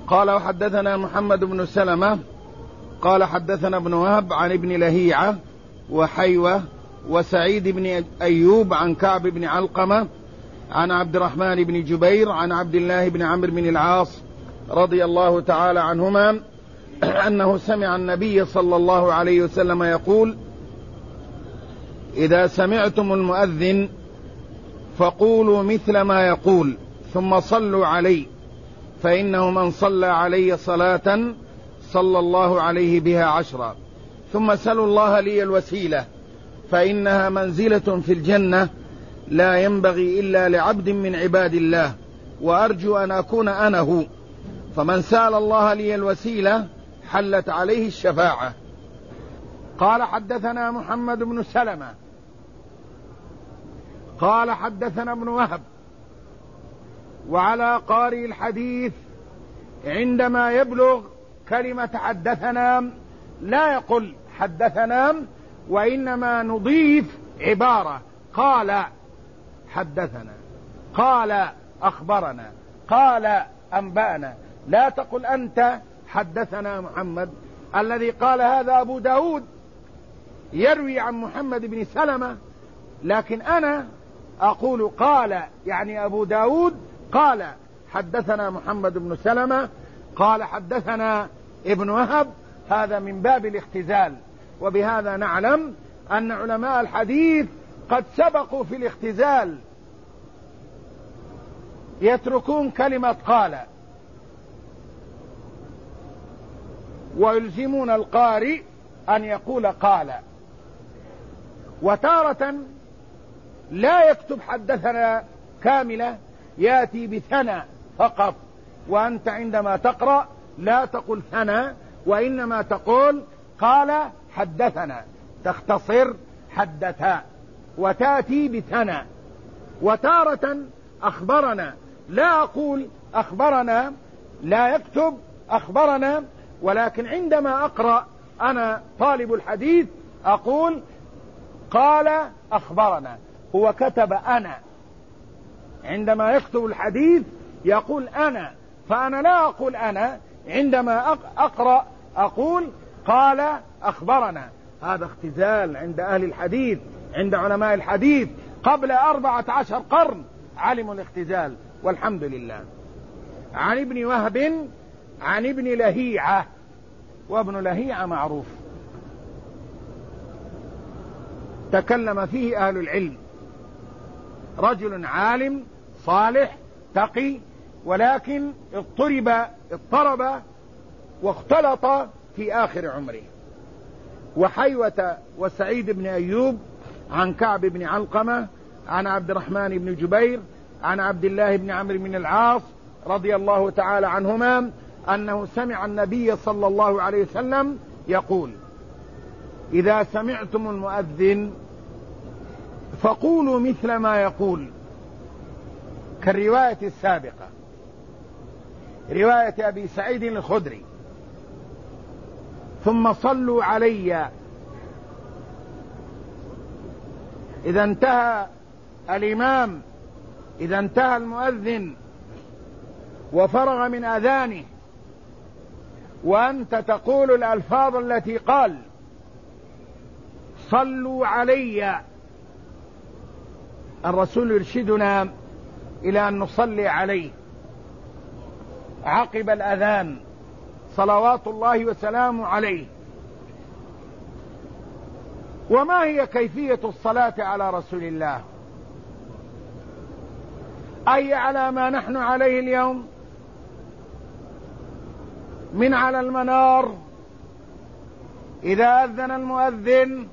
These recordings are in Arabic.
قال وحدثنا محمد بن سلمة قال حدثنا ابن وهب عن ابن لهيعة وحيوة وسعيد بن أيوب عن كعب بن علقمة عن عبد الرحمن بن جبير عن عبد الله بن عمرو بن العاص رضي الله تعالى عنهما أنه سمع النبي صلى الله عليه وسلم يقول: إذا سمعتم المؤذن فقولوا مثل ما يقول ثم صلوا عليه، فإنه من صلى علي صلاة صلى الله عليه بها 10. ثم سلوا الله لي الوسيلة فإنها منزلة في الجنة لا ينبغي إلا لعبد من عباد الله، وأرجو أن أكون أنا هو. فمن سأل الله لي الوسيلة حلت عليه الشفاعة. قال حدثنا محمد بن سلمة قال حدثنا ابن وهب. وعلى قارئ الحديث عندما يبلغ كلمة حدثنا لا يقول حدثنا، وإنما نضيف عبارة: قال حدثنا، قال أخبرنا، قال أنبأنا. لا تقل أنت حدثنا محمد. الذي قال هذا أبو داود يروي عن محمد بن سلمة، لكن أنا أقول قال، يعني أبو داود قال حدثنا محمد بن سلمة قال حدثنا ابن وهب. هذا من باب الاختزال، وبهذا نعلم أن علماء الحديث قد سبقوا في الاختزال، يتركون كلمة قال ويلزمون القارئ أن يقول قال. وتارة لا يكتب حدثنا كاملة، يأتي بثنى فقط، وأنت عندما تقرأ لا تقول ثنى، وإنما تقول قال حدثنا، تختصر حدثا وتأتي بثنى. وتارة أخبرنا، لا أقول أخبرنا، لا يكتب أخبرنا، ولكن عندما أقرأ أنا طالب الحديث أقول قال أخبرنا. هو كتب أنا، عندما يكتب الحديث يقول أنا، فأنا لا أقول أنا، عندما أقرأ أقول قال أخبرنا. هذا اختزال عند أهل الحديث، عند علماء الحديث قبل 14 قرن علموا الاختزال، والحمد لله. عن ابن وهب عن ابن لهيعة، وابن لهيعة معروف تكلم فيه أهل العلم، رجل عالم صالح تقي، ولكن اضطرب واختلط في آخر عمره. وحيوة وسعيد بن أيوب عن كعب بن علقمة عن عبد الرحمن بن جبير عن عبد الله بن عمرو بن العاص رضي الله تعالى عنهما أنه سمع النبي صلى الله عليه وسلم يقول: إذا سمعتم المؤذن فقولوا مثل ما يقول، كالرواية السابقة، رواية أبي سعيد الخدري: ثم صلوا علي. إذا انتهى الإمام، إذا انتهى المؤذن وفرغ من أذانه وأنت تقول الألفاظ التي قال صلوا علي، الرسول يرشدنا إلى أن نصلي عليه عقب الأذان صلوات الله وسلامه عليه. وما هي كيفية الصلاة على رسول الله؟ أي على ما نحن عليه اليوم من على المنار، إذا أذن المؤذن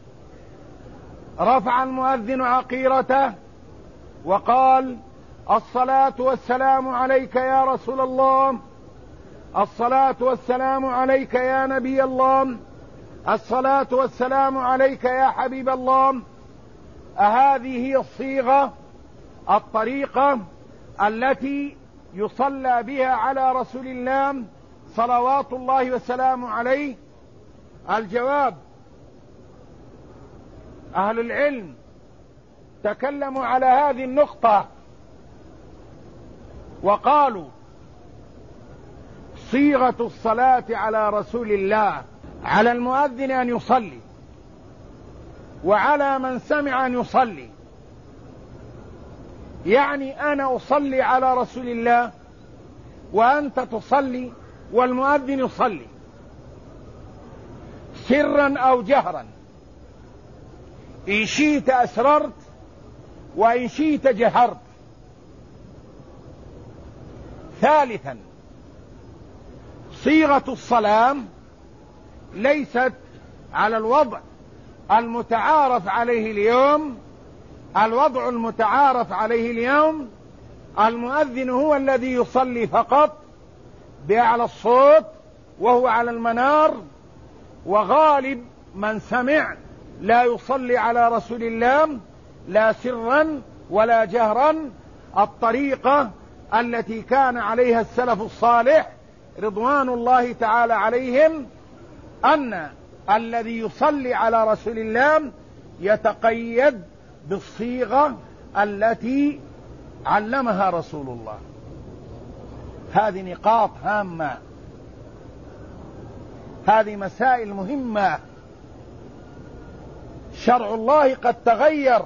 رفع المؤذن عقيرته وقال: الصلاة والسلام عليك يا رسول الله، الصلاة والسلام عليك يا نبي الله، الصلاة والسلام عليك يا حبيب الله. أهذه هي الصيغة، الطريقة التي يصلى بها على رسول الله صلوات الله وسلامه عليه؟ الجواب: أهل العلم تكلموا على هذه النقطة وقالوا: صيغة الصلاة على رسول الله: على المؤذن أن يصلي، وعلى من سمع أن يصلي. يعني أنا أصلي على رسول الله، وأنت تصلي، والمؤذن يصلي سرا أو جهرا، إن شئت أسررت وإن شئت جهرت. ثالثا، صيغة الصلاة ليست على الوضع المتعارف عليه اليوم. الوضع المتعارف عليه اليوم: المؤذن هو الذي يصلي فقط بأعلى الصوت وهو على المنار، وغالب من سمع لا يصلي على رسول الله لا سرا ولا جهرا. الطريقة التي كان عليها السلف الصالح رضوان الله تعالى عليهم أن الذي يصلي على رسول الله يتقيد بالصيغة التي علمها رسول الله. هذه نقاط هامة، هذه مسائل مهمة. شرع الله قد تغير،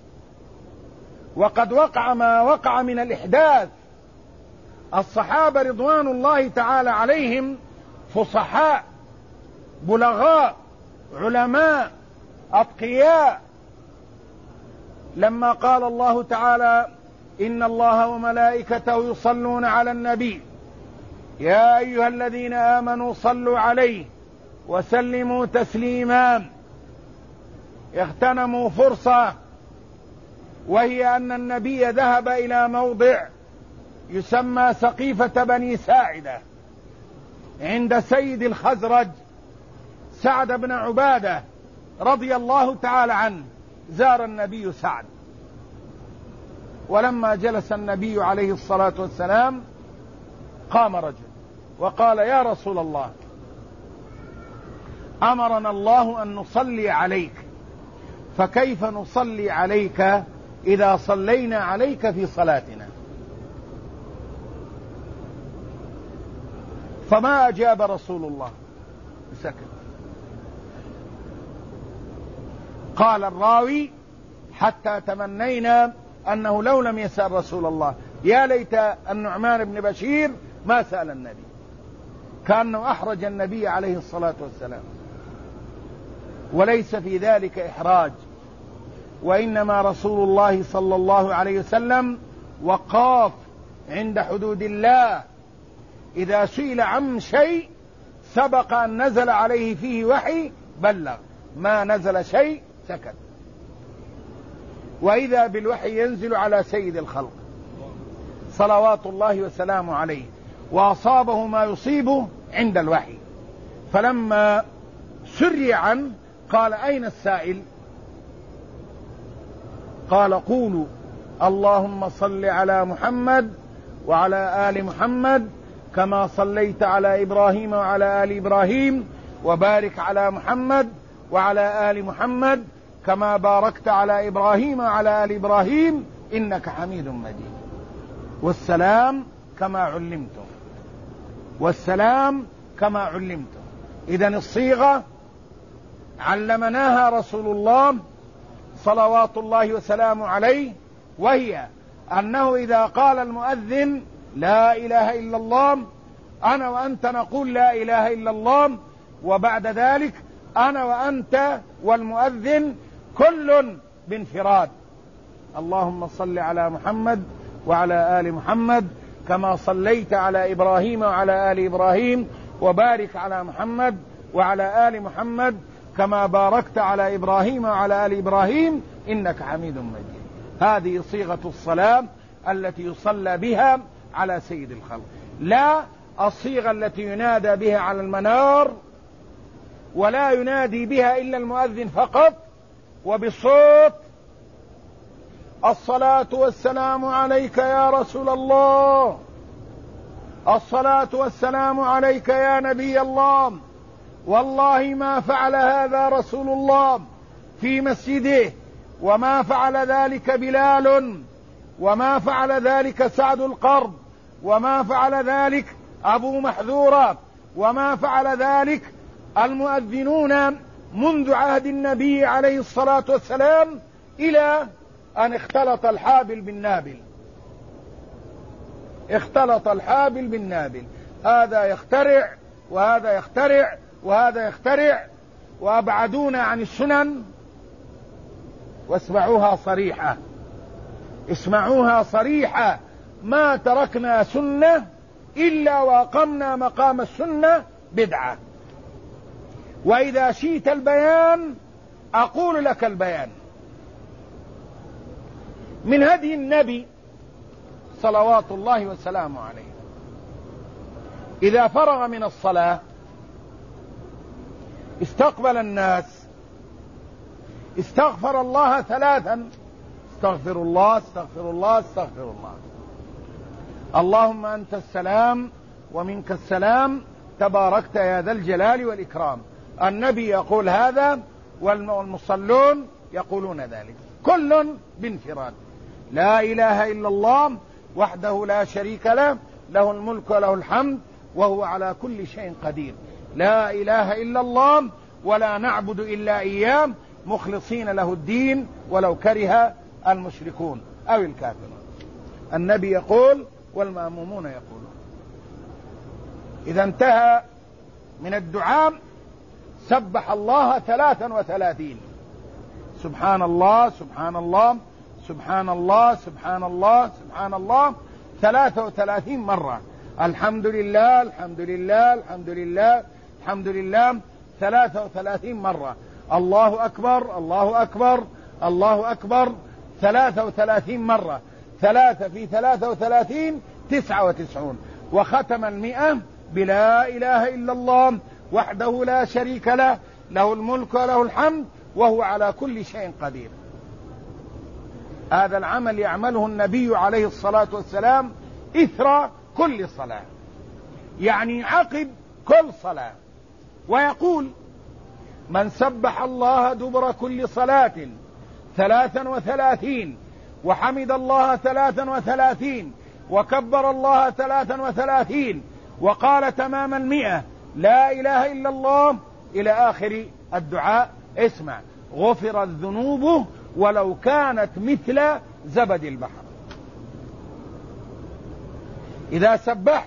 وقد وقع ما وقع من الإحداث. الصحابة رضوان الله تعالى عليهم فصحاء بلغاء علماء أتقياء. لما قال الله تعالى: إن الله وملائكته يصلون على النبي يا أيها الذين آمنوا صلوا عليه وسلموا تسليما، اغتنموا فرصة، وهي أن النبي ذهب إلى موضع يسمى سقيفة بني ساعدة عند سيد الخزرج سعد بن عبادة رضي الله تعالى عنه. زار النبي سعد، ولما جلس النبي عليه الصلاة والسلام قام رجل وقال: يا رسول الله، أمرنا الله أن نصلي عليك، فكيف نصلي عليك إذا صلينا عليك في صلاتنا؟ فما أجاب رسول الله، سكت. قال الراوي: حتى تمنينا أنه لو لم يسأل رسول الله. يا ليت النعمان بن بشير ما سأل النبي، كأنه أحرج النبي عليه الصلاة والسلام. وليس في ذلك إحراج، وإنما رسول الله صلى الله عليه وسلم وقاف عند حدود الله. إذا سئل عن شيء سبق أن نزل عليه فيه وحي بلغ، ما نزل شيء سكت. وإذا بالوحي ينزل على سيد الخلق صلوات الله وسلامه عليه، وأصابه ما يصيبه عند الوحي. فلما سري عنه قال: أين السائل؟ قال: قولوا اللهم صل على محمد وعلى آل محمد كما صليت على إبراهيم وعلى آل إبراهيم، وبارك على محمد وعلى آل محمد كما باركت على إبراهيم وعلى آل إبراهيم إنك حميد مجيد. والسلام كما علمتم، والسلام كما علمتم. إذن الصيغة علمناها رسول الله صلوات الله وسلامه عليه، وهي أنه إذا قال المؤذن لا إله إلا الله، أنا وأنت نقول لا إله إلا الله، وبعد ذلك أنا وأنت والمؤذن كل بانفراد: اللهم صل على محمد وعلى آل محمد كما صليت على إبراهيم وعلى آل إبراهيم، وبارك على محمد وعلى آل محمد كما باركت على إبراهيم وعلى آل إبراهيم إنك حميد مجيد. هذه صيغة الصلاة التي يصلى بها على سيد الخلق، لا الصيغة التي ينادى بها على المنار، ولا ينادي بها إلا المؤذن فقط وبصوت: الصلاة والسلام عليك يا رسول الله، الصلاة والسلام عليك يا نبي الله، والله ما فعل هذا رسول الله في مسجده، وما فعل ذلك بلال، وما فعل ذلك سعد القرب، وما فعل ذلك أبو محذورة. وما فعل ذلك المؤذنون منذ عهد النبي عليه الصلاة والسلام إلى أن اختلط الحابل بالنابل. اختلط الحابل بالنابل، هذا يخترع وهذا يخترع وهذا يخترع، وأبعدونا عن السنن. واسمعوها صريحة، اسمعوها صريحة: ما تركنا سنة إلا وأقمنا مقام السنة بدعة. وإذا شئت البيان أقول لك البيان. من هدي النبي صلوات الله وسلامه عليه إذا فرغ من الصلاة استقبل الناس، استغفر الله 3: استغفر الله استغفر الله استغفر الله، اللهم أنت السلام ومنك السلام تباركت يا ذا الجلال والإكرام. النبي يقول هذا والمصلون يقولون ذلك، كل بانفراد. لا إله إلا الله وحده لا شريك له، له الملك وله الحمد وهو على كل شيء قدير. لا إله إلا الله ولا نعبد إلا إياه مخلصين له الدين ولو كره المشركون أو الكافرون. النبي يقول والمأمومون يقولون. إذا انتهى من الدعاء سبح الله 33: سبحان الله سبحان الله سبحان الله سبحان الله سبحان الله 33 مرة. الحمد لله الحمد لله الحمد لله الحمد لله 33 مرة. الله أكبر الله أكبر الله أكبر 33 مرة. 3 في 33 99. وختم 100 بلا إله إلا الله وحده لا شريك له، له الملك وله الحمد وهو على كل شيء قدير. هذا العمل يعمله النبي عليه الصلاة والسلام إثر كل صلاة، يعني عقب كل صلاة، ويقول: من سبح الله دبر كل صلاة 33 وحمد الله 33 وكبر الله 33 وقال تمام 100 لا إله إلا الله إلى آخر الدعاء، اسمع: غفرت ذنوبه ولو كانت مثل زبد البحر. إذا سبحت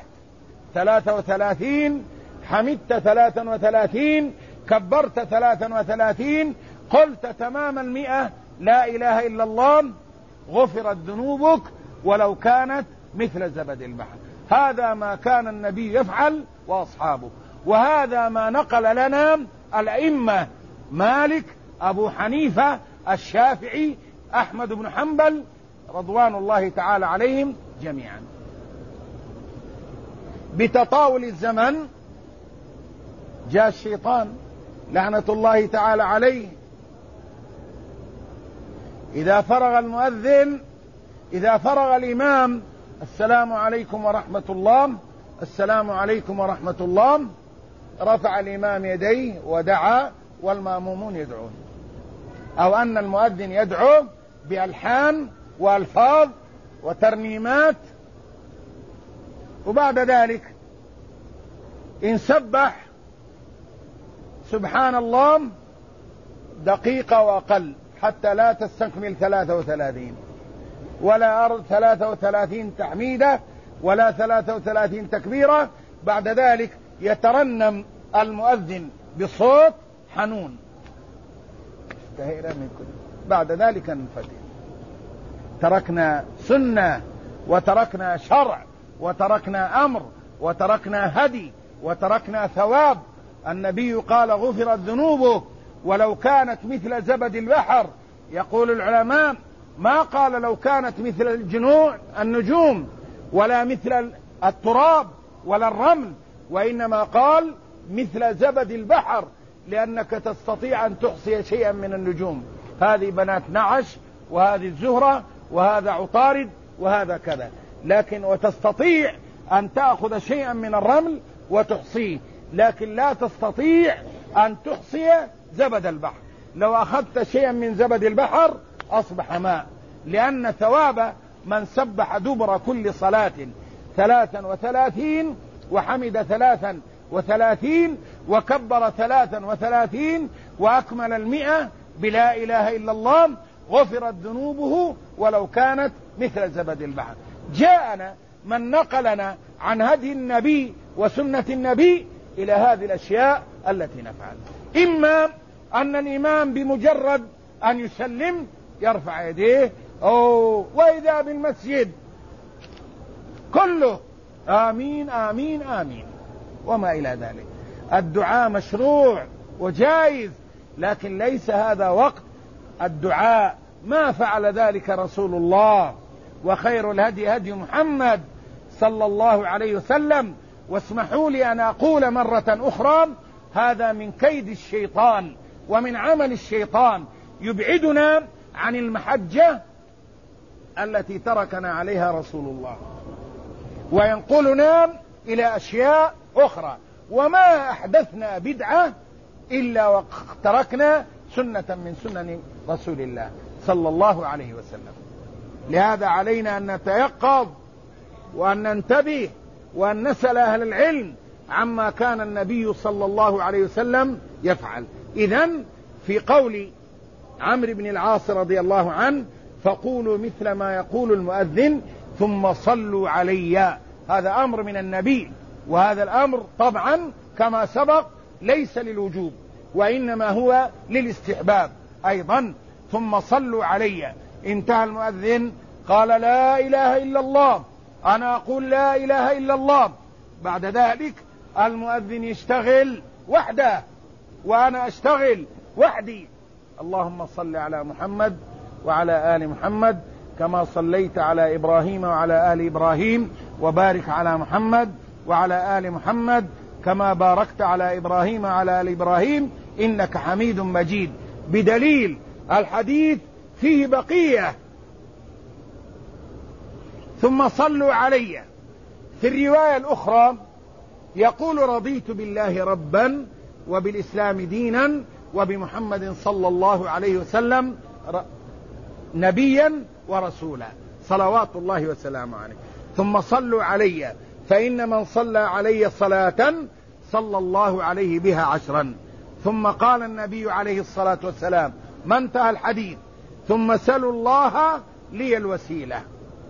33 حمدت 33 كبرت 33 قلت تمام 100 لا إله إلا الله غفرت ذنوبك ولو كانت مثل زبد البحر. هذا ما كان النبي يفعل وأصحابه، وهذا ما نقل لنا الأئمة: مالك، أبو حنيفة، الشافعي، أحمد بن حنبل، رضوان الله تعالى عليهم جميعا. بتطاول الزمن جاء الشيطان لعنة الله تعالى عليه. إذا فرغ المؤذن، إذا فرغ الإمام: السلام عليكم ورحمة الله، السلام عليكم ورحمة الله، رفع الإمام يديه ودعا والمأمومون يدعون، أو أن المؤذن يدعو بألحان وألفاظ وترنيمات. وبعد ذلك إن سبح سبحان الله دقيقة وأقل حتى لا تستكمل 33 ولا أرض 33 تحميدة ولا 33 تكبيرة. بعد ذلك يترنم المؤذن بصوت حنون: اشتهينا من كل. بعد ذلك ننفتح. تركنا سنة وتركنا شرع وتركنا أمر وتركنا هدي وتركنا ثواب. النبي قال: غفرت ذنوبه ولو كانت مثل زبد البحر. يقول العلماء: ما قال لو كانت مثل النجوم ولا مثل التراب ولا الرمل، وإنما قال مثل زبد البحر، لأنك تستطيع أن تحصي شيئا من النجوم. هذه بنات نعش، وهذه الزهرة، وهذا عطارد، وهذا كذا، لكن وتستطيع أن تأخذ شيئا من الرمل وتحصيه، لكن لا تستطيع أن تحصي زبد البحر. لو أخذت شيئا من زبد البحر أصبح ماء، لأن ثواب من سبح دبر كل صلاة 33 وحمد 33 وكبر 33 وأكمل 100 بلا إله إلا الله، غفرت ذنوبه ولو كانت مثل زبد البحر. جاءنا من نقلنا عن هدي النبي وسنة النبي إلى هذه الأشياء التي نفعل. إما أن الإمام بمجرد أن يسلم يرفع يديه، وإذا بالمسجد كله آمين آمين آمين وما إلى ذلك. الدعاء مشروع وجائز، لكن ليس هذا وقت الدعاء. ما فعل ذلك رسول الله، وخير الهدي هدي محمد صلى الله عليه وسلم. واسمحوا لي أن أقول مرة أخرى، هذا من كيد الشيطان ومن عمل الشيطان، يبعدنا عن المحجة التي تركنا عليها رسول الله، وينقلنا إلى أشياء أخرى. وما أحدثنا بدعة إلا وتركنا سنة من سنن رسول الله صلى الله عليه وسلم. لهذا علينا أن نتيقظ وأن ننتبه وأن نسأل أهل العلم عما كان النبي صلى الله عليه وسلم يفعل. إذن في قول عمرو بن العاص رضي الله عنه: فقولوا مثل ما يقول المؤذن ثم صلوا علي، هذا أمر من النبي، وهذا الأمر طبعا كما سبق ليس للوجوب وإنما هو للاستحباب أيضا. ثم صلوا علي، انتهى المؤذن قال لا إله إلا الله، أنا أقول لا إله إلا الله، بعد ذلك المؤذن يشتغل وحده وأنا أشتغل وحدي. اللهم صل على محمد وعلى آل محمد كما صليت على إبراهيم وعلى آل إبراهيم، وبارك على محمد وعلى آل محمد كما باركت على إبراهيم وعلى آل إبراهيم إنك حميد مجيد. بدليل الحديث فيه بقية. ثم صلوا علي. في الرواية الأخرى يقول: رضيت بالله ربا وبالإسلام دينا وبمحمد صلى الله عليه وسلم نبيا ورسولا صلوات الله وسلامه عليه. ثم صلوا علي، فإن من صلى علي صلاة صلى الله عليه بها 10. ثم قال النبي عليه الصلاة والسلام، ما انتهى الحديث: ثم سلوا الله لي الوسيلة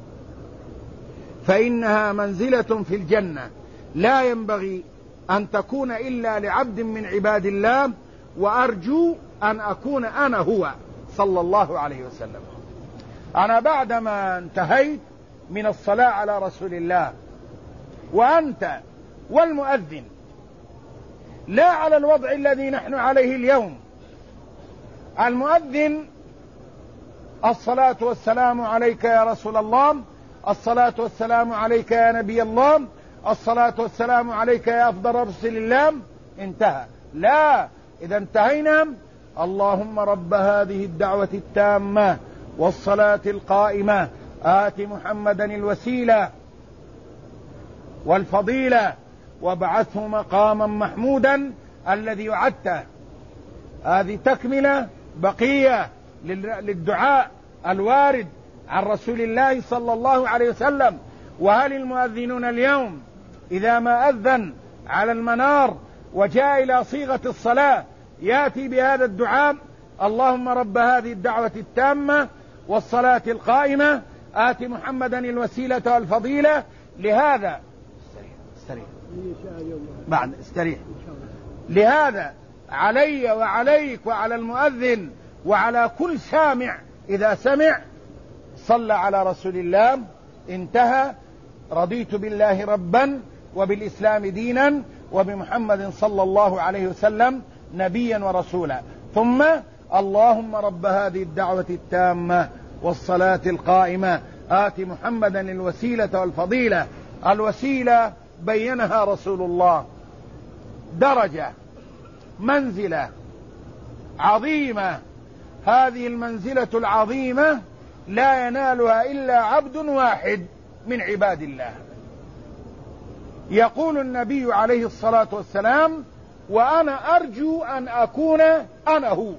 فإنها منزلة في الجنة لا ينبغي أن تكون إلا لعبد من عباد الله، وأرجو أن أكون أنا هو صلى الله عليه وسلم. أنا بعدما انتهيت من الصلاة على رسول الله، وأنت والمؤذن لا على الوضع الذي نحن عليه اليوم. المؤذن: الصلاة والسلام عليك يا رسول الله، الصلاة والسلام عليك يا نبي الله، الصلاة والسلام عليك يا أفضل رسل الله، انتهى. لا، إذا انتهينا: اللهم رب هذه الدعوة التامة والصلاة القائمة آت محمدا الوسيلة والفضيلة وابعثه مقاما محمودا الذي وعدته. هذه تكملة بقية للدعاء الوارد عن رسول الله صلى الله عليه وسلم. وهل المؤذنون اليوم إذا ما أذن على المنار وجاء إلى صيغة الصلاة يأتي بهذا الدعاء: اللهم رب هذه الدعوة التامة والصلاة القائمة آت محمدا الوسيلة والفضيلة؟ لهذا لهذا علي وعليك وعلى المؤذن وعلى كل سامع إذا سمع صلى على رسول الله، انتهى. رضيت بالله ربا وبالإسلام دينا وبمحمد صلى الله عليه وسلم نبيا ورسولا. ثم اللهم رب هذه الدعوة التامة والصلاة القائمة آت محمدا الوسيلة والفضيلة. الوسيلة بينها رسول الله، درجة، منزلة عظيمة. هذه المنزلة العظيمة لا ينالها إلا عبد واحد من عباد الله. يقول النبي عليه الصلاة والسلام: وأنا أرجو أن أكون أنا هو.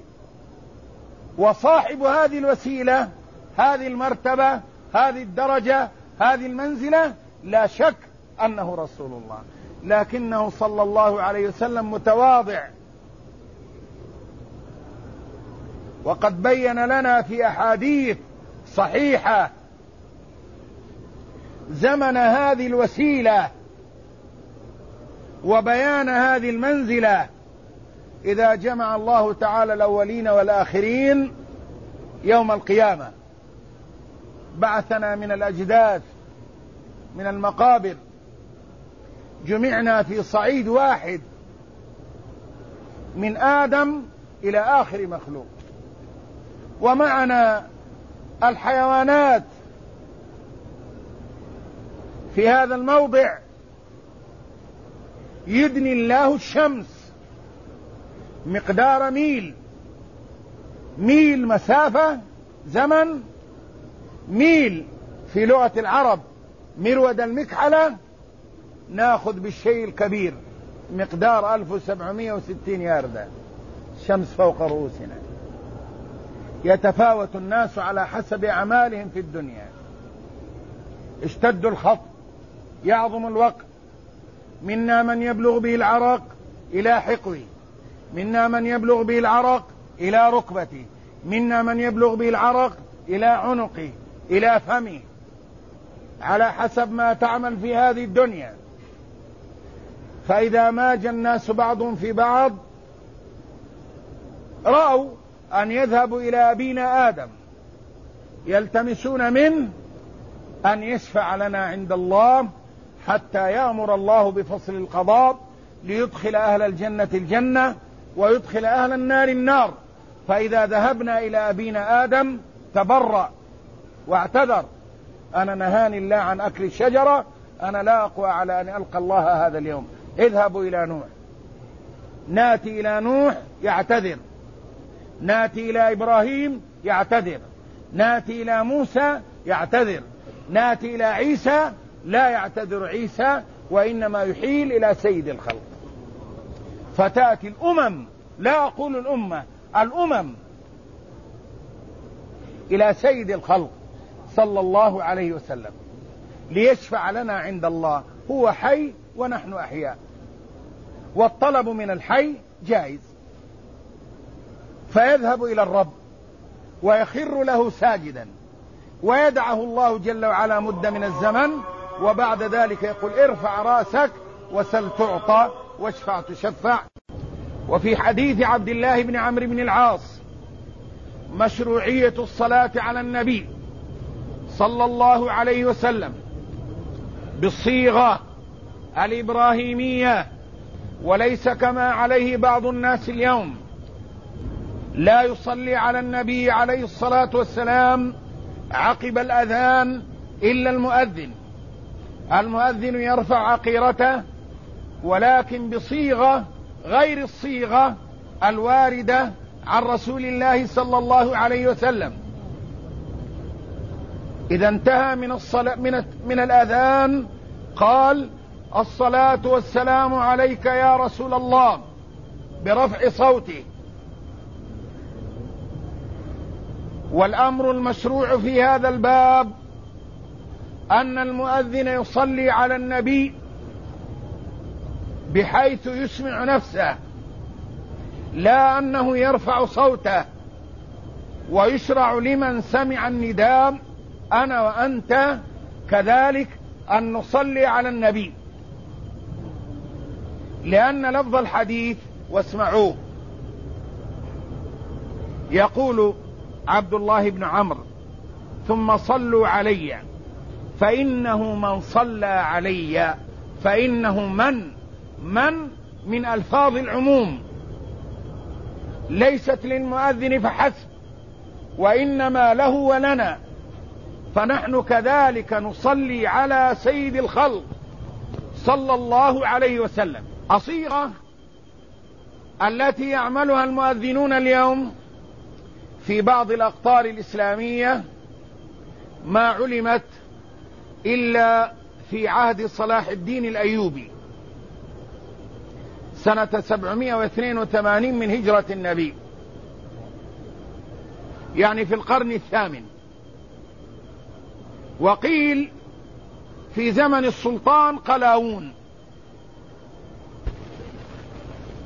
وصاحب هذه الوسيلة، هذه المرتبة، هذه الدرجة، هذه المنزلة، لا شك أنه رسول الله. لكنه صلى الله عليه وسلم متواضع، وقد بين لنا في أحاديث صحيحة زمن هذه الوسيلة وبيان هذه المنزلة إذا جمع الله تعالى الأولين والآخرين يوم القيامة. بعثنا من الأجداث من المقابر، جمعنا في صعيد واحد من آدم إلى آخر مخلوق، ومعنا الحيوانات في هذا الموضع. يدني الله الشمس مقدار ميل مسافة زمن، ميل في لغة العرب مرود المكحلة، ناخذ بالشيء الكبير مقدار 1760 ياردة. الشمس فوق رؤوسنا، يتفاوت الناس على حسب أعمالهم في الدنيا. اشتد الخط، يعظم الوقت، منا من يبلغ به العرق إلى حقوي، منا من يبلغ به العرق إلى ركبتي، منا من يبلغ به العرق إلى عنقي إلى فمي، على حسب ما تعمل في هذه الدنيا. فإذا ماج الناس بعضهم في بعض رأوا أن يذهبوا إلى أبينا آدم يلتمسون منه أن يشفع لنا عند الله، حتى يأمر الله بفصل القضاء ليدخل أهل الجنة الجنة ويدخل أهل النار النار. فإذا ذهبنا إلى أبينا آدم تبرأ واعتذر: أنا نهاني الله عن أكل الشجرة، أنا لا أقوى على أن ألقى الله هذا اليوم، اذهبوا إلى نوح. ناتي إلى نوح يعتذر، ناتي إلى إبراهيم يعتذر، ناتي إلى موسى يعتذر، ناتي إلى عيسى لا يعتذر عيسى، وإنما يحيل إلى سيد الخلق. فتأتي الأمم، لا أقول الأمة، الأمم، إلى سيد الخلق صلى الله عليه وسلم ليشفع لنا عند الله. هو حي ونحن أحياء، والطلب من الحي جائز. فيذهب إلى الرب ويخر له ساجدا، ويدعه الله جل وعلا مدة من الزمن، وبعد ذلك يقول: ارفع رأسك وسل تعطى واشفع تشفع. وفي حديث عبد الله بن عمرو بن العاص مشروعية الصلاة على النبي صلى الله عليه وسلم بالصيغة الإبراهيمية، وليس كما عليه بعض الناس اليوم، لا يصلي على النبي عليه الصلاة والسلام عقب الأذان إلا المؤذن. المؤذن يرفع عقيرته ولكن بصيغة غير الصيغة الواردة عن رسول الله صلى الله عليه وسلم. إذا انتهى من الأذان قال: الصلاة والسلام عليك يا رسول الله، برفع صوته. والأمر المشروع في هذا الباب أن المؤذن يصلي على النبي بحيث يسمع نفسه، لا أنه يرفع صوته. ويشرع لمن سمع النداء أنا وأنت كذلك أن نصلي على النبي، لأن لفظ الحديث واسمعوه يقول عبد الله بن عمرو: ثم صلوا علي، فإنه من صلى علي، فإنه من ألفاظ العموم، ليست للمؤذن فحسب، وإنما له ولنا. فنحن كذلك نصلي على سيد الخلق صلى الله عليه وسلم. الصيغة التي يعملها المؤذنون اليوم في بعض الأقطار الإسلامية ما علمت إلا في عهد صلاح الدين الأيوبي سنة 782 من هجرة النبي، يعني في القرن الثامن. وقيل في زمن السلطان قلاوون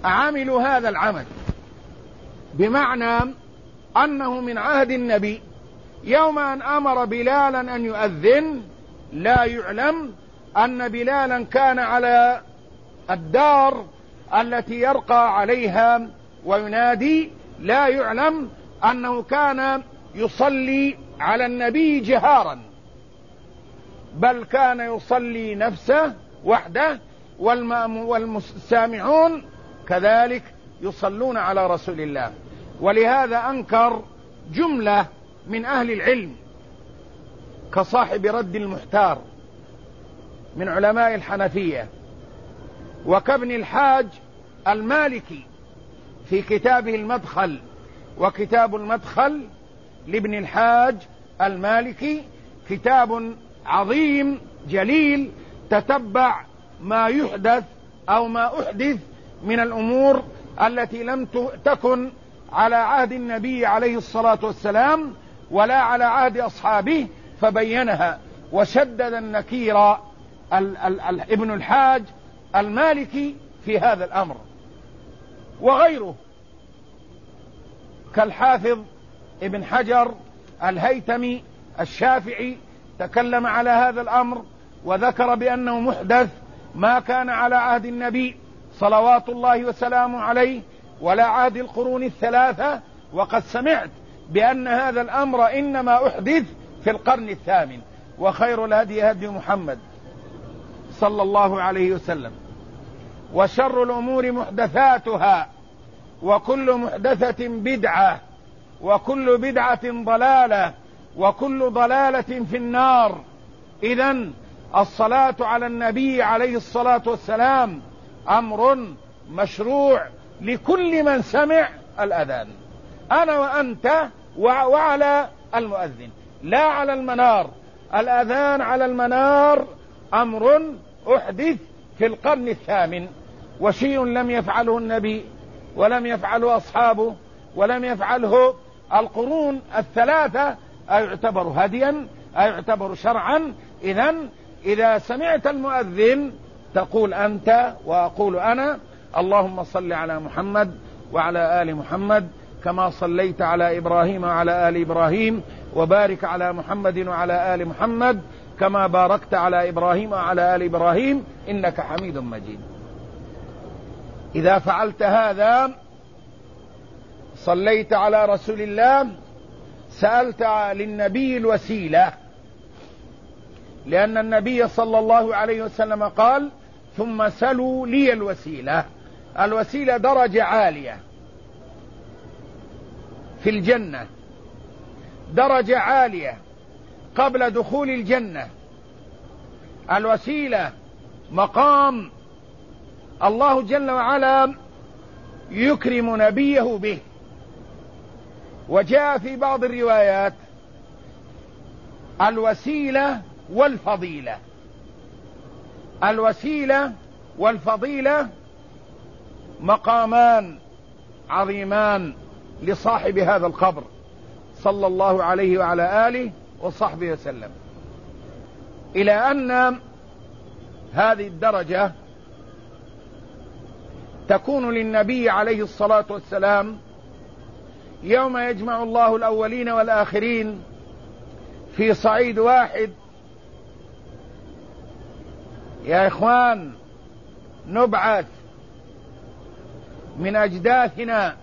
عملوا هذا العمل، بمعنى أنه من عهد النبي يوم أن أمر بلالا أن يؤذن لا يعلم أن بلالا كان على الدار التي يرقى عليها وينادي، لا يعلم أنه كان يصلي على النبي جهارا، بل كان يصلي نفسه وحده، والسامعون كذلك يصلون على رسول الله. ولهذا أنكر جملة من أهل العلم كصاحب رد المحتار من علماء الحنفية، وكابن الحاج المالكي في كتابه المدخل، وكتاب المدخل لابن الحاج المالكي كتاب عظيم جليل تتبع ما يحدث أو ما أحدث من الأمور التي لم تكن على عهد النبي عليه الصلاة والسلام ولا على عهد أصحابه، فبينها وشدد النكير ابن الحاج المالكي في هذا الأمر. وغيره كالحافظ ابن حجر الهيثمي الشافعي تكلم على هذا الأمر وذكر بأنه محدث ما كان على عهد النبي صلوات الله وسلامه عليه ولا عهد القرون الثلاثة، وقد سمعت بأن هذا الأمر إنما أحدث في القرن الثامن. وخير الهدي هدي محمد صلى الله عليه وسلم، وشر الأمور محدثاتها، وكل محدثة بدعة، وكل بدعة ضلالة، وكل ضلالة في النار. إذن الصلاة على النبي عليه الصلاة والسلام أمر مشروع لكل من سمع الأذان، أنا وأنت وعلى المؤذن، لا على المنار. الأذان على المنار أمر أحدث في القرن الثامن، وشيء لم يفعله النبي ولم يفعله أصحابه ولم يفعله القرون الثلاثة، أيعتبر هديا؟ أيعتبر شرعا؟ إذن إذا سمعت المؤذن تقول أنت وأقول أنا: اللهم صل على محمد وعلى آل محمد كما صليت على إبراهيم وعلى آل إبراهيم، وبارك على محمد وعلى آل محمد كما باركت على إبراهيم وعلى آل إبراهيم إنك حميد مجيد. إذا فعلت هذا صليت على رسول الله، سألت للنبي الوسيلة، لأن النبي صلى الله عليه وسلم قال: ثم سلوا لي الوسيلة. الوسيلة درجة عالية في الجنة، درجة عالية قبل دخول الجنة. الوسيلة مقام الله جل وعلا يكرم نبيه به. وجاء في بعض الروايات الوسيلة والفضيلة. الوسيلة والفضيلة مقامان عظيمان لصاحب هذا القبر صلى الله عليه وعلى آله وصحبه وسلم، إلى أن هذه الدرجة تكون للنبي عليه الصلاة والسلام يوم يجمع الله الأولين والآخرين في صعيد واحد. يا إخوان، نبعث من أجداثنا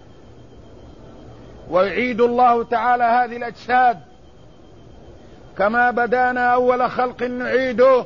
ويعيد الله تعالى هذه الأجساد كما بدانا أول خلق نعيده.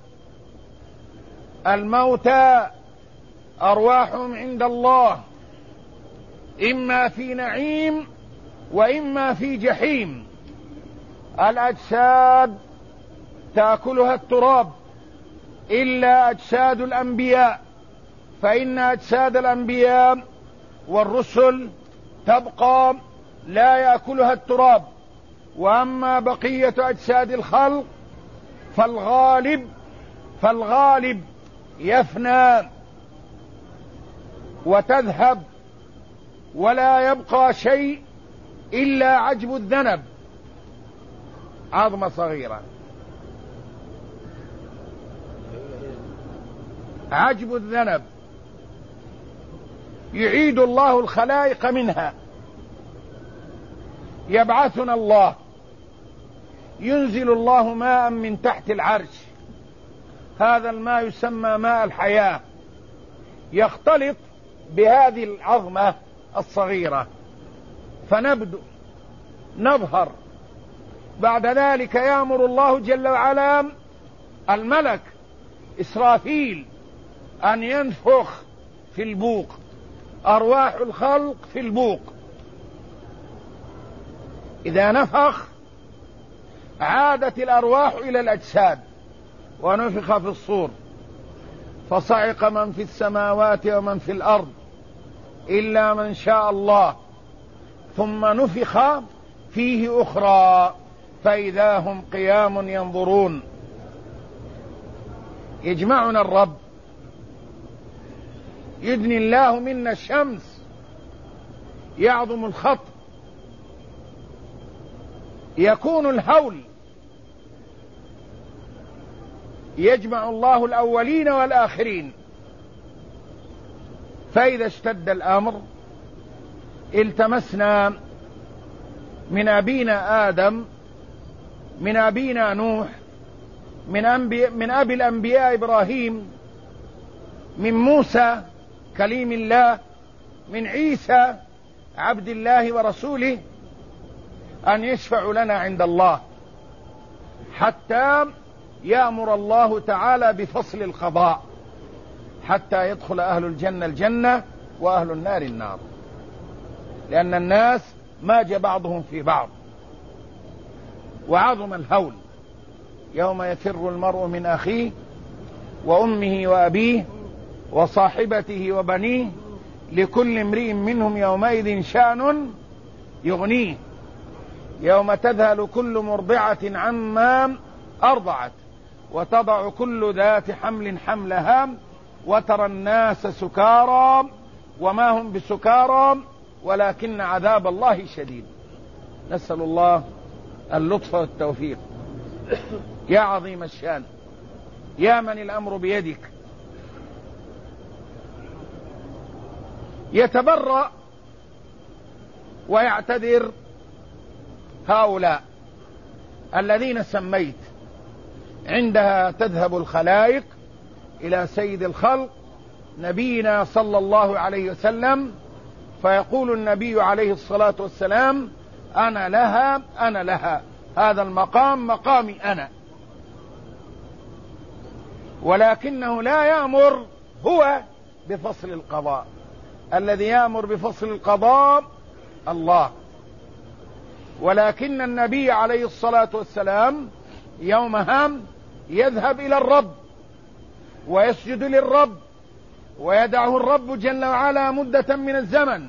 الموتى أرواحهم عند الله، إما في نعيم وإما في جحيم. الأجساد تأكلها التراب إلا أجساد الأنبياء، فإن أجساد الأنبياء والرسل تبقى لا يأكلها التراب. وأما بقية أجساد الخلق فالغالب يفنى وتذهب، ولا يبقى شيء إلا عجب الذنب، عظمة صغيرة. عجب الذنب يعيد الله الخلائق منها، يبعثنا الله، ينزل الله ماء من تحت العرش، هذا الماء يسمى ماء الحياة، يختلط بهذه العظمة الصغيرة فنبدو نظهر. بعد ذلك يأمر الله جل وعلا الملك إسرافيل أن ينفخ في البوق، أرواح الخلق في البوق. إذا نفخ عادت الأرواح إلى الأجساد، ونفخ في الصور فصعق من في السماوات ومن في الأرض إلا من شاء الله، ثم نفخ فيه أخرى فإذا هم قيام ينظرون. يجمعنا الرب، يدني الله منا الشمس، يعظم الخط، يكون الهول، يجمع الله الأولين والآخرين. فإذا اشتد الأمر التمسنا من أبينا آدم، من أبينا نوح، من أبي الأنبياء إبراهيم، من موسى كليم الله، من عيسى عبد الله ورسوله، أن يشفع لنا عند الله حتى يأمر الله تعالى بفصل القضاء، حتى يدخل أهل الجنة الجنة وأهل النار النار، لأن الناس ماج بعضهم في بعض. وعظم الهول يوم يفر المرء من أخيه وأمه وأبيه وصاحبته وبنيه لكل امرئ منهم يومئذ شأن يغنيه، يوم تذهل كل مرضعة عما أرضعت وتضع كل ذات حمل حملها وترى الناس سكارى وما هم بسكارى ولكن عذاب الله شديد. نسأل الله اللطف والتوفيق. يا عظيم الشان، يا من الأمر بيدك، يتبرأ ويعتذر هؤلاء الذين سميت، عندها تذهب الخلائق إلى سيد الخلق نبينا صلى الله عليه وسلم، فيقول النبي عليه الصلاة والسلام: أنا لها أنا لها، هذا المقام مقامي أنا. ولكنه لا يأمر هو بفصل القضاء، الذي يأمر بفصل القضاء الله. ولكن النبي عليه الصلاة والسلام يومها يذهب إلى الرب ويسجد للرب ويدعه الرب جل وعلا مدة من الزمن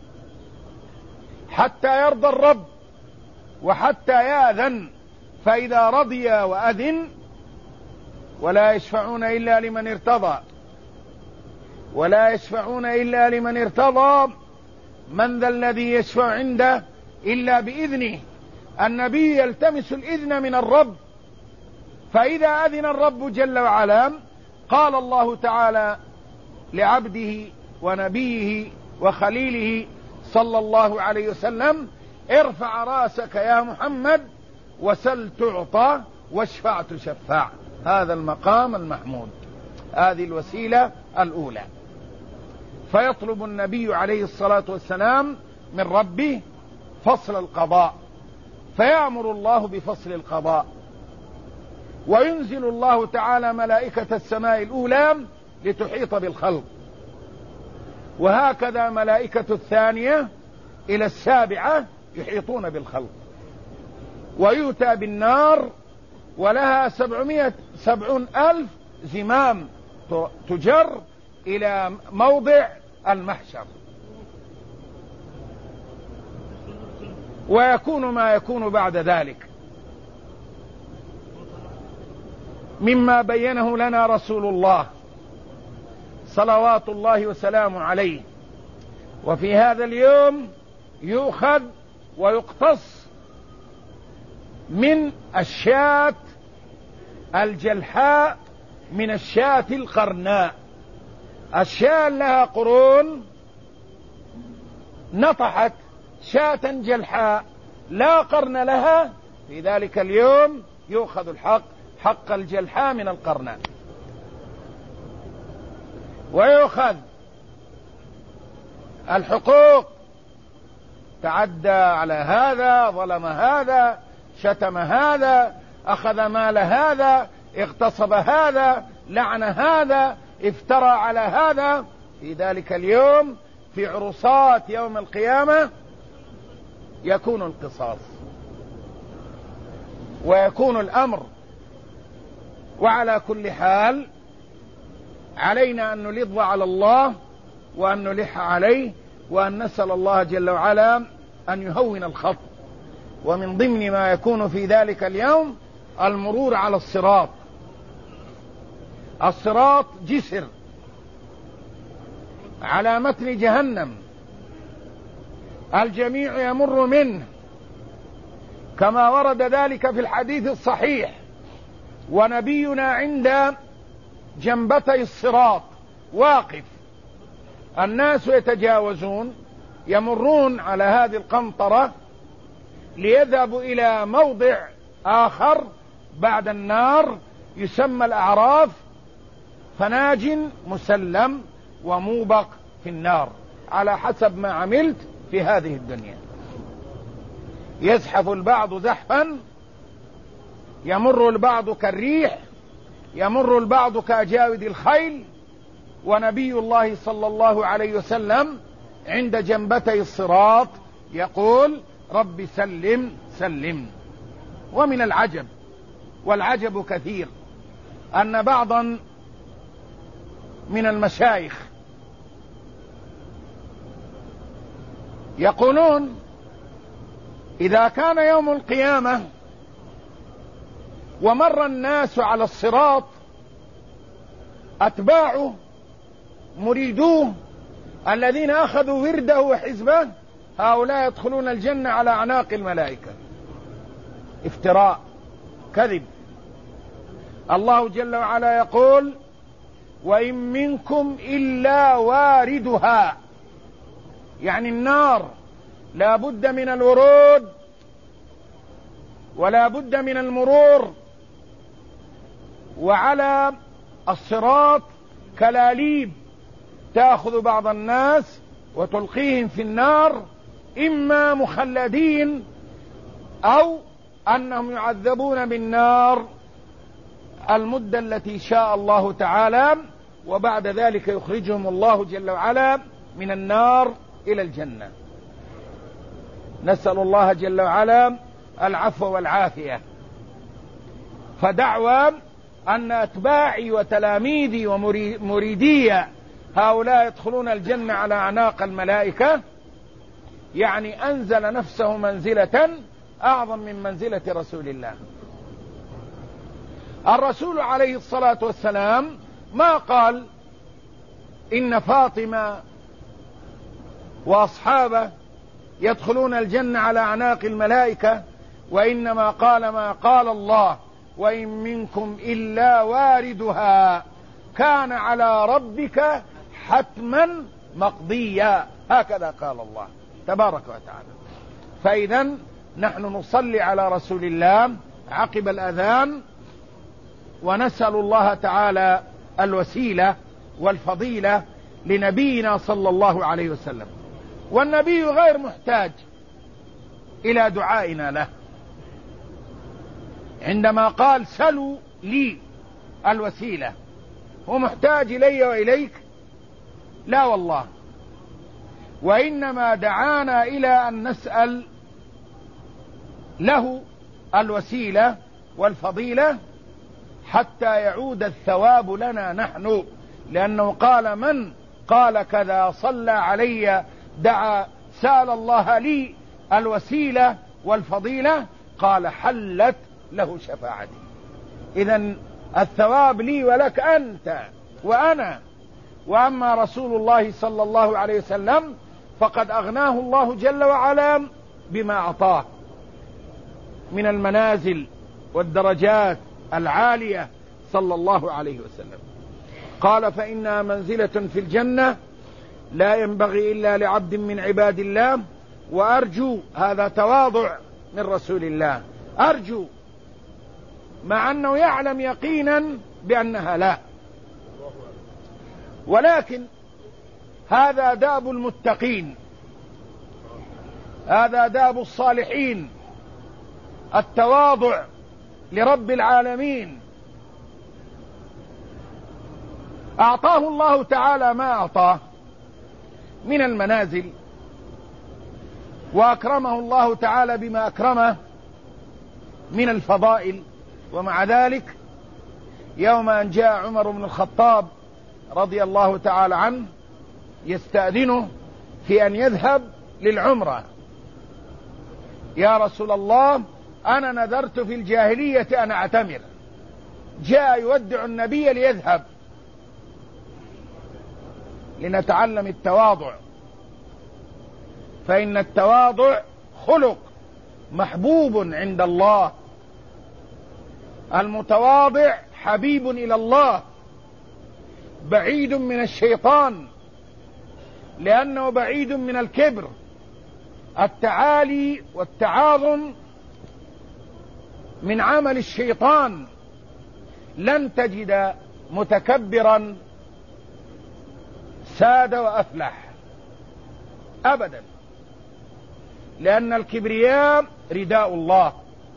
حتى يرضى الرب وحتى يأذن، فإذا رضي وأذن: ولا يشفعون إلا لمن ارتضى، ولا يشفعون إلا لمن ارتضى، من ذا الذي يشفع عنده إلا بإذنه. النبي يلتمس الإذن من الرب، فإذا أذن الرب جل وعلا قال الله تعالى لعبده ونبيه وخليله صلى الله عليه وسلم: ارفع راسك يا محمد وسل تعطى واشفع تشفع. هذا المقام المحمود، هذه الوسيلة الأولى. فيطلب النبي عليه الصلاة والسلام من ربه فصل القضاء، فيأمر الله بفصل القضاء، وينزل الله تعالى ملائكة السماء الأولى لتحيط بالخلق، وهكذا ملائكة الثانية إلى السابعة يحيطون بالخلق. ويؤتى بالنار ولها 770,000 زمام تجر إلى موضع المحشر. ويكون ما يكون بعد ذلك مما بينه لنا رسول الله صلوات الله وسلامه عليه. وفي هذا اليوم يؤخذ ويقتص من الشاة الجلحاء من الشاة القرناء. الشاة لها قرون نطحت شاة جلحاء لا قرن لها، في ذلك اليوم يؤخذ حق الجلحاء من القرن، ويؤخذ الحقوق، تعدى على هذا، ظلم هذا، شتم هذا، أخذ مال هذا، اغتصب هذا، لعن هذا، افترى على هذا. في ذلك اليوم في عرصات يوم القيامة يكون القصاص ويكون الأمر. وعلى كل حال علينا أن نلظ على الله وأن نلح عليه وأن نسأل الله جل وعلا أن يهون الخط. ومن ضمن ما يكون في ذلك اليوم المرور على الصراط. الصراط جسر على متن جهنم، الجميع يمر منه كما ورد ذلك في الحديث الصحيح، ونبينا عند جنبتي الصراط واقف، الناس يتجاوزون يمرون على هذه القنطرة ليذهبوا إلى موضع آخر بعد النار يسمى الأعراف، فناج مسلم وموبق في النار على حسب ما عملت في هذه الدنيا. يزحف البعض زحفا، يمر البعض كالريح، يمر البعض كأجاود الخيل. ونبي الله صلى الله عليه وسلم عند جنبتي الصراط يقول رب سلم سلم. ومن العجب، والعجب كثير، أن بعضا من المشايخ يقولون إذا كان يوم القيامة ومر الناس على الصراط أتباعه مريدوه الذين أخذوا ورده وحزبه، هؤلاء يدخلون الجنة على أعناق الملائكة. افتراء، كذب. الله جل وعلا يقول وإن منكم إلا واردها، يعني النار لا بد من الورود ولا بد من المرور. وعلى الصراط كلاليب تأخذ بعض الناس وتلقيهم في النار، إما مخلدين أو أنهم يعذبون بالنار المدة التي شاء الله تعالى، وبعد ذلك يخرجهم الله جل وعلا من النار إلى الجنة. نسأل الله جل وعلا العفو والعافية. فدعوى أن أتباعي وتلاميذي ومريدي هؤلاء يدخلون الجنة على أعناق الملائكة، يعني أنزل نفسه منزلة أعظم من منزلة رسول الله. الرسول عليه الصلاة والسلام ما قال إن فاطمة وأصحابه يدخلون الجنة على أعناق الملائكة، وإنما قال ما قال الله وإن منكم إلا واردها كان على ربك حتما مقضيا، هكذا قال الله تبارك وتعالى. فإذا نحن نصلي على رسول الله عقب الأذان، ونسأل الله تعالى الوسيلة والفضيلة لنبينا صلى الله عليه وسلم. والنبي غير محتاج إلى دعائنا له. عندما قال سلوا لي الوسيلة، هو محتاج إلي وإليك؟ لا والله. وإنما دعانا إلى أن نسأل له الوسيلة والفضيلة حتى يعود الثواب لنا نحن، لأنه قال من قال كذا صلى علي دعا سأل الله لي الوسيلة والفضيلة قال حلت له شفاعتي. إذن الثواب لي ولك أنت وأنا. وأما رسول الله صلى الله عليه وسلم فقد أغناه الله جل وعلا بما أعطاه من المنازل والدرجات العالية صلى الله عليه وسلم. قال فإنها منزلة في الجنة لا ينبغي إلا لعبد من عباد الله، وأرجو، هذا تواضع من رسول الله، أرجو مع أنه يعلم يقينا بأنها لا، ولكن هذا داب المتقين، هذا داب الصالحين، التواضع لرب العالمين. أعطاه الله تعالى ما أعطاه من المنازل، وأكرمه الله تعالى بما أكرمه من الفضائل، ومع ذلك يوم أن جاء عمر بن الخطاب رضي الله تعالى عنه يستأذنه في أن يذهب للعمرة: يا رسول الله، أنا نذرت في الجاهلية أن أعتمر. جاء يودع النبي ليذهب، لنتعلم التواضع، فإن التواضع خلق محبوب عند الله. المتواضع حبيب إلى الله، بعيد من الشيطان، لأنه بعيد من الكبر. التعالي والتعاظم من عمل الشيطان. لن تجد متكبرا ساد وأفلح أبدا، لأن الكبرياء رداء الله،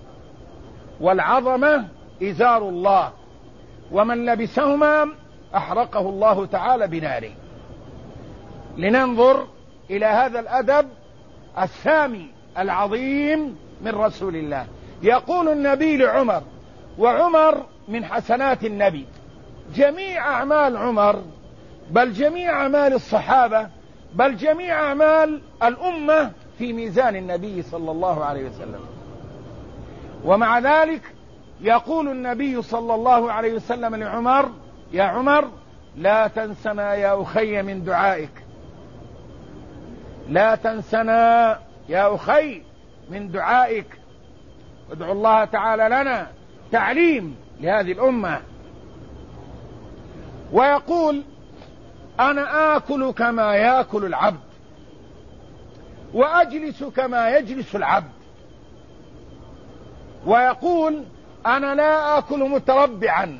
والعظمة إزار الله، ومن لبسهما أحرقه الله تعالى بناره. لننظر إلى هذا الأدب السامي العظيم من رسول الله. يقول النبي لعمر، وعمر من حسنات النبي، جميع أعمال عمر، بل جميع أعمال الصحابة، بل جميع أعمال الأمة في ميزان النبي صلى الله عليه وسلم. ومع ذلك يقول النبي صلى الله عليه وسلم لعمر: يا عمر، لا تنسنا يا أخي من دعائك، لا تنسنا يا أخي من دعائك، ادعو الله تعالى لنا. تعليم لهذه الأمة. ويقول: أنا آكل كما يأكل العبد، وأجلس كما يجلس العبد. ويقول: أنا لا آكل متربعا،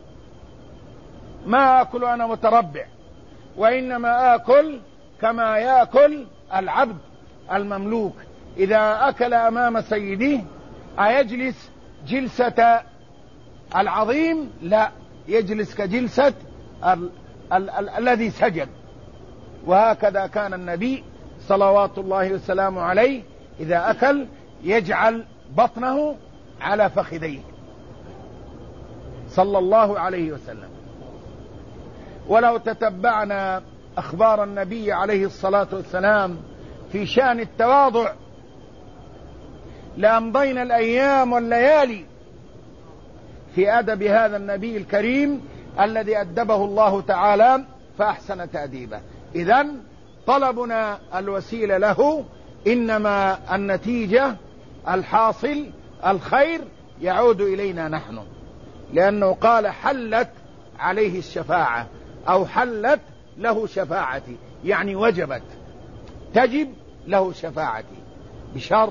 ما آكل أنا متربع، وإنما آكل كما يأكل العبد المملوك. إذا أكل أمام سيده أيجلس جلسة العظيم؟ لا، يجلس كجلسة الذي سجد. وهكذا كان النبي صلوات الله وسلامه عليه إذا أكل يجعل بطنه على فخذيه صلى الله عليه وسلم. ولو تتبعنا أخبار النبي عليه الصلاة والسلام في شأن التواضع لأمضينا الأيام والليالي في أدب هذا النبي الكريم الذي أدبه الله تعالى فأحسن تأديبه. إذن طلبنا الوسيلة له، إنما النتيجة الحاصل الخير يعود إلينا نحن، لأنه قال: حلت عليه الشفاعة، أو حلت له شفاعتي، يعني وجبت، تجب له شفاعتي، بشرط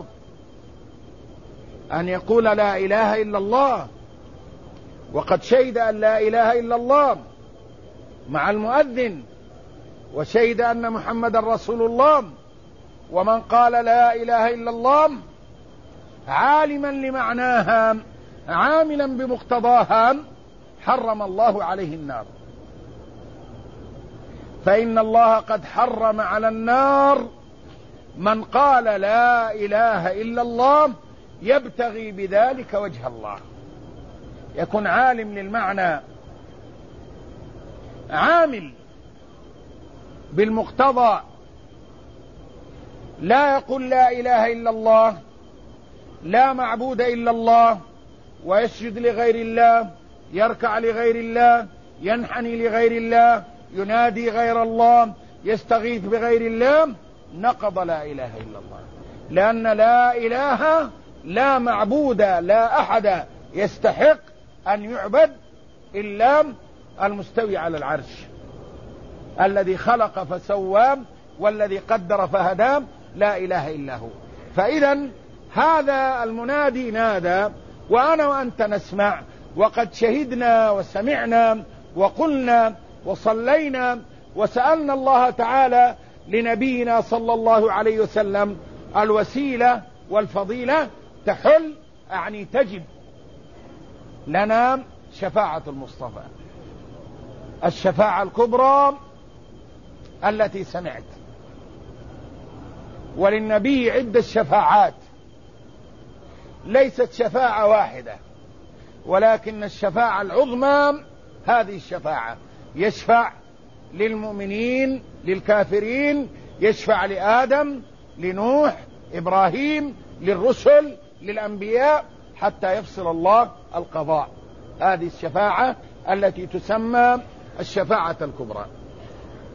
أن يقول لا إله إلا الله، وقد شهد أن لا إله إلا الله مع المؤذن، وشهد أن محمد رسول الله. ومن قال لا إله إلا الله عالما لمعناها عاملا بمقتضاها حرم الله عليه النار، فإن الله قد حرم على النار من قال لا إله إلا الله يبتغي بذلك وجه الله. يكون عالم للمعنى، عامل بالمقتضى، لا يقول لا إله إلا الله، لا معبود إلا الله، ويسجد لغير الله، يركع لغير الله، ينحني لغير الله، ينادي غير الله، يستغيث بغير الله، نقض لا إله إلا الله. لأن لا إله، لا معبود، لا أحد يستحق أن يعبد إلا المستوي على العرش. الذي خلق فسوى والذي قدر فهدى، لا إله إلا هو. فإذا هذا المنادي نادى وأنا وأنت نسمع، وقد شهدنا وسمعنا وقلنا وصلينا وسألنا الله تعالى لنبينا صلى الله عليه وسلم الوسيلة والفضيلة، تحل يعني تجب لنا شفاعة المصطفى، الشفاعة الكبرى التي سمعت. وللنبي عدة شفاعات، ليست شفاعة واحدة، ولكن الشفاعة العظمى هذه الشفاعة، يشفع للمؤمنين للكافرين، يشفع لآدم لنوح إبراهيم للرسل للأنبياء حتى يفصل الله القضاء. هذه الشفاعة التي تسمى الشفاعة الكبرى.